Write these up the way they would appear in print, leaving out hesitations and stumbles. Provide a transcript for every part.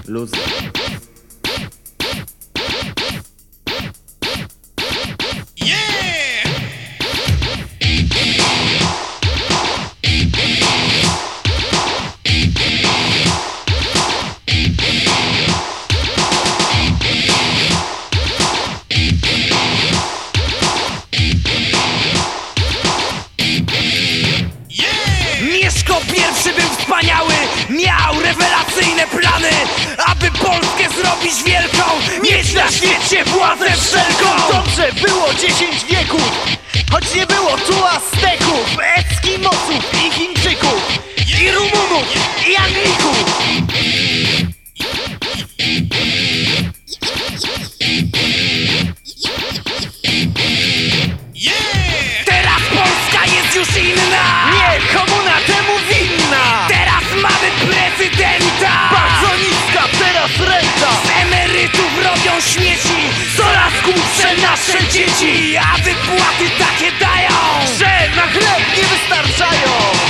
Luzy. Mieszko pierwszy był wspaniały, miał rewelacyjne plany, aby Polskę zrobić wielką, mieć na świecie władzę wszelką. Dobrze było 10 wieków, choć nie było tu Azteków, Eskimosów i Chińczyków, i Rumunów, i Anglików. Teraz Polska jest już inna, Nie komuna temu winna. teraz mamy prezydenta. Bardzo niska teraz renta. Z emerytów robią śmieci, coraz głupsze nasze dzieci, a wypłaty takie dają, Że na chleb nie wystarczają.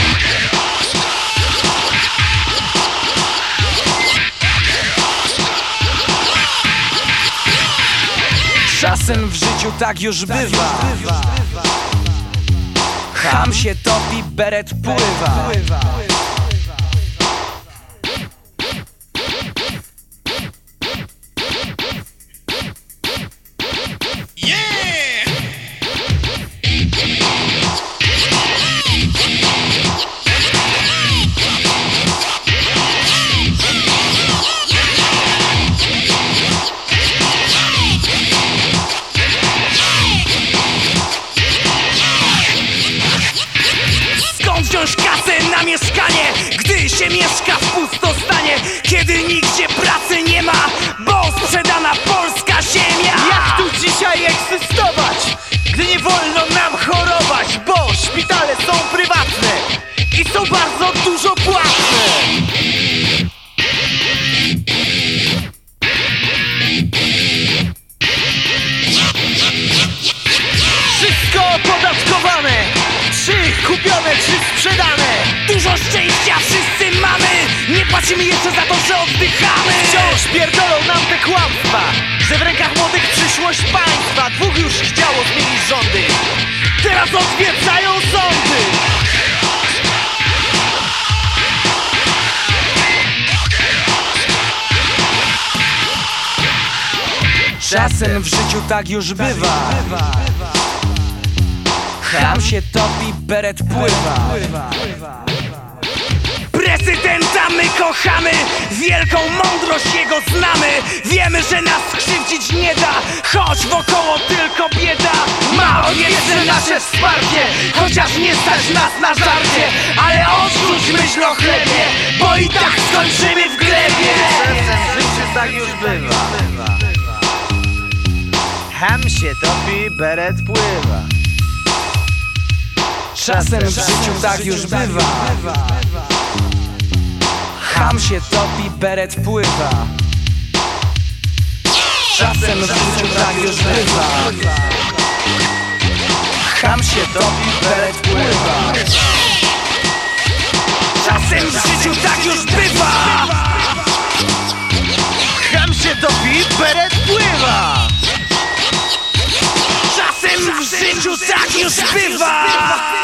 czasem w życiu tak już bywa. Cham się topi, beret pływa. Skąd wziąć kasę na mieszkanie, gdy się mieszka w pustostanie, kiedy nigdzie pracy nie ma, bo sprzedana polska ziemia? Jak tu dzisiaj egzystować, gdy nie wolno nam chorować, bo szpitale są prywatne i są bardzo dużo płatne. Wszystko opodatkowane, czy kupione, czy sprzedane. Dużo szczęścia wszyscy mamy, nie płacimy jeszcze za to, że oddychamy. Wciąż pierdolą nam te kłamstwa, że w rękach młodych przyszłość państwa. Dwóch już chciało zmienić rządy, teraz odwiedzają sądy. Czasem w życiu tak już bywa. Cham się topi, beret pływa. Prezydenta my kochamy, wielką mądrość jego znamy. Wiemy, że nas skrzywdzić nie da, choć wokoło tylko bieda. Ma on jeszcze nasze wsparcie, chociaż nie stać nas na żarcie. Ale odrzuć myśl o chlebie, bo i tak skończymy w glebie. Czasem w życiu tak już bywa. Cham się topi, beret pływa. Czasem w życiu tak już bywa. Cham się topi, beret pływa. Czasem w życiu tak już bywa. Cham się topi, beret pływa. Czasem w życiu tak już bywa. Cham się topi, beret pływa. Czasem w życiu tak już bywa.